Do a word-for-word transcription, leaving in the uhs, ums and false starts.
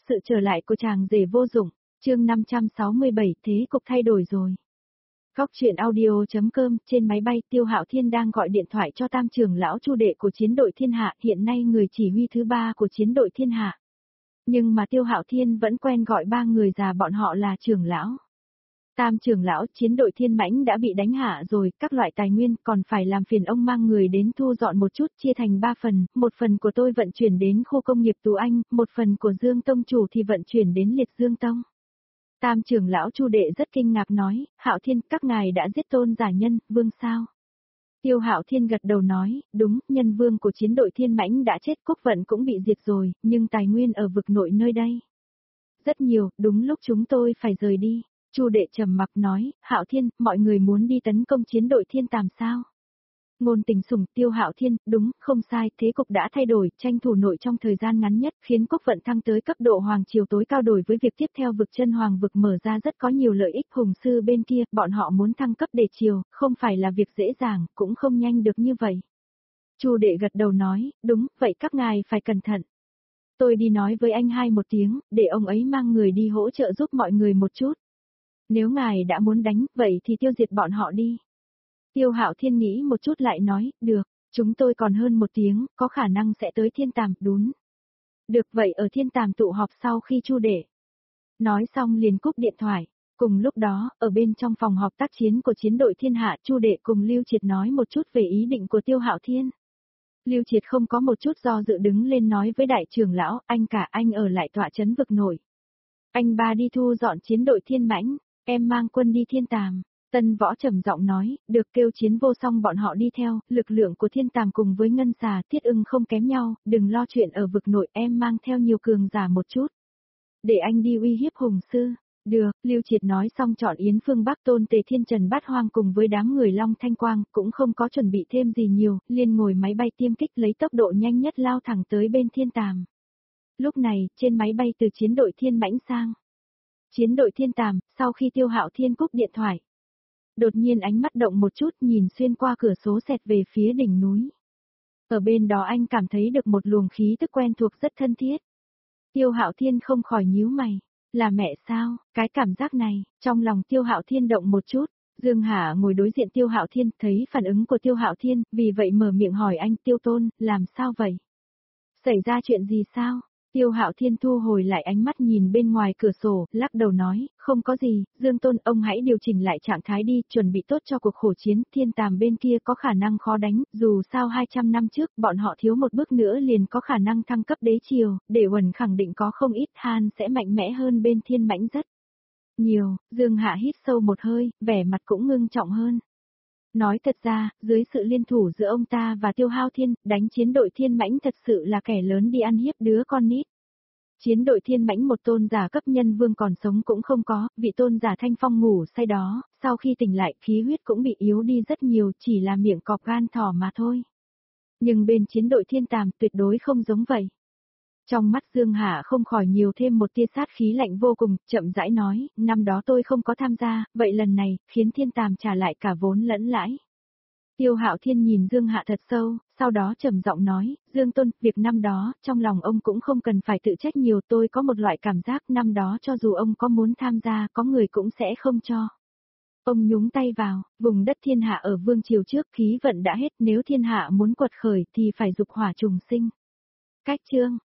Sự trở lại của chàng rể vô dụng, chương năm trăm sáu mươi bảy, thế cục thay đổi rồi. Góc truyện audio.com, trên máy bay Tiêu Hạo Thiên đang gọi điện thoại cho tam trưởng lão Chu đệ của chiến đội Thiên Hạ, hiện nay người chỉ huy thứ ba của chiến đội Thiên Hạ. Nhưng mà Tiêu Hạo Thiên vẫn quen gọi ba người già bọn họ là trưởng lão. Tam trưởng lão, chiến đội Thiên Mãnh đã bị đánh hạ rồi, các loại tài nguyên còn phải làm phiền ông mang người đến thu dọn một chút, chia thành ba phần, một phần của tôi vận chuyển đến khu công nghiệp Tú Anh, một phần của Dương Tông chủ thì vận chuyển đến Liệt Dương Tông. Tam trưởng lão Chu đệ rất kinh ngạc nói, Hạo Thiên, các ngài đã giết Tôn giả nhân, vương sao? Tiêu Hạo Thiên gật đầu nói, đúng, nhân vương của chiến đội Thiên Mãnh đã chết, quốc vận cũng bị diệt rồi, nhưng tài nguyên ở vực nội nơi đây rất nhiều, đúng lúc chúng tôi phải rời đi. Chu đệ trầm mặc nói, Hạo Thiên, mọi người muốn đi tấn công chiến đội Thiên Tàm sao? Ngôn Tình sủng, Tiêu Hạo Thiên, đúng, không sai, thế cục đã thay đổi, tranh thủ nội trong thời gian ngắn nhất, khiến quốc vận thăng tới cấp độ hoàng triều tối cao, đổi với việc tiếp theo vực chân hoàng vực mở ra rất có nhiều lợi ích. Hùng sư bên kia, bọn họ muốn thăng cấp để triều, không phải là việc dễ dàng, cũng không nhanh được như vậy. Chu đệ gật đầu nói, đúng, vậy các ngài phải cẩn thận. Tôi đi nói với anh hai một tiếng, để ông ấy mang người đi hỗ trợ giúp mọi người một chút. Nếu ngài đã muốn đánh, vậy thì tiêu diệt bọn họ đi. Tiêu Hạo Thiên nghĩ một chút lại nói, được, chúng tôi còn hơn một tiếng, có khả năng sẽ tới Thiên Tàm, đún. Được vậy ở Thiên Tàm tụ họp sau khi Chu đệ nói xong liền cúp điện thoại. Cùng lúc đó, ở bên trong phòng họp tác chiến của chiến đội Thiên Hạ, Chu đệ cùng Lưu Triệt nói một chút về ý định của Tiêu Hạo Thiên. Lưu Triệt không có một chút do dự đứng lên nói với đại trưởng lão, anh cả anh ở lại tọa trấn vực nổi. Anh ba đi thu dọn chiến đội Thiên Mãnh, em mang quân đi Thiên Tàm. Tân Võ trầm giọng nói, được, kêu Chiến Vô Song bọn họ đi theo, lực lượng của Thiên Tàm cùng với Ngân Xà, Thiết Ưng không kém nhau, đừng lo chuyện ở vực nội, em mang theo nhiều cường giả một chút. Để anh đi uy hiếp Hùng sư. Được, Lưu Triệt nói xong chọn Yến Phương Bắc Tôn Tề Thiên Trần Bát Hoang cùng với đám người Long Thanh Quang, cũng không có chuẩn bị thêm gì nhiều, liền ngồi máy bay tiêm kích lấy tốc độ nhanh nhất lao thẳng tới bên Thiên Tàm. Lúc này, trên máy bay từ chiến đội Thiên Mãnh sang chiến đội Thiên Tàm, sau khi Tiêu Hạo Thiên cúp điện thoại, đột nhiên ánh mắt động một chút, nhìn xuyên qua cửa sổ xẹt về phía đỉnh núi. Ở bên đó anh cảm thấy được một luồng khí tức quen thuộc rất thân thiết. Tiêu Hạo Thiên không khỏi nhíu mày, là mẹ sao? Cái cảm giác này, trong lòng Tiêu Hạo Thiên động một chút. Dương Hà ngồi đối diện Tiêu Hạo Thiên, thấy phản ứng của Tiêu Hạo Thiên, vì vậy mở miệng hỏi anh, Tiêu Tôn, làm sao vậy? Xảy ra chuyện gì sao? Tiêu Hạo Thiên thu hồi lại ánh mắt nhìn bên ngoài cửa sổ, lắc đầu nói, không có gì, Dương Tôn, ông hãy điều chỉnh lại trạng thái đi, chuẩn bị tốt cho cuộc khổ chiến, Thiên Tàm bên kia có khả năng khó đánh, dù sao hai trăm năm trước, bọn họ thiếu một bước nữa liền có khả năng thăng cấp đế triều, để Uẩn khẳng định có không ít, Han sẽ mạnh mẽ hơn bên Thiên Mãnh rất nhiều. Dương Hạ hít sâu một hơi, vẻ mặt cũng ngưng trọng hơn. Nói thật ra, dưới sự liên thủ giữa ông ta và Tiêu Hạo Thiên, đánh chiến đội Thiên Mãnh thật sự là kẻ lớn đi ăn hiếp đứa con nít. Chiến đội Thiên Mãnh một tôn giả cấp nhân vương còn sống cũng không có, vị tôn giả Thanh Phong ngủ say đó, sau khi tỉnh lại khí huyết cũng bị yếu đi rất nhiều, chỉ là miệng cọp gan thỏ mà thôi. Nhưng bên chiến đội Thiên Tàm tuyệt đối không giống vậy. Trong mắt Dương Hạ không khỏi nhiều thêm một tia sát khí lạnh vô cùng, chậm rãi nói, năm đó tôi không có tham gia, vậy lần này, khiến Thiên Tàm trả lại cả vốn lẫn lãi. Tiêu Hạo Thiên nhìn Dương Hạ thật sâu, sau đó trầm giọng nói, Dương Tôn, việc năm đó, trong lòng ông cũng không cần phải tự trách nhiều, tôi có một loại cảm giác năm đó cho dù ông có muốn tham gia, có người cũng sẽ không cho. Ông nhúng tay vào, vùng đất Thiên Hạ ở vương triều trước khí vận đã hết, nếu Thiên Hạ muốn quật khởi thì phải dục hỏa trùng sinh. Cách chương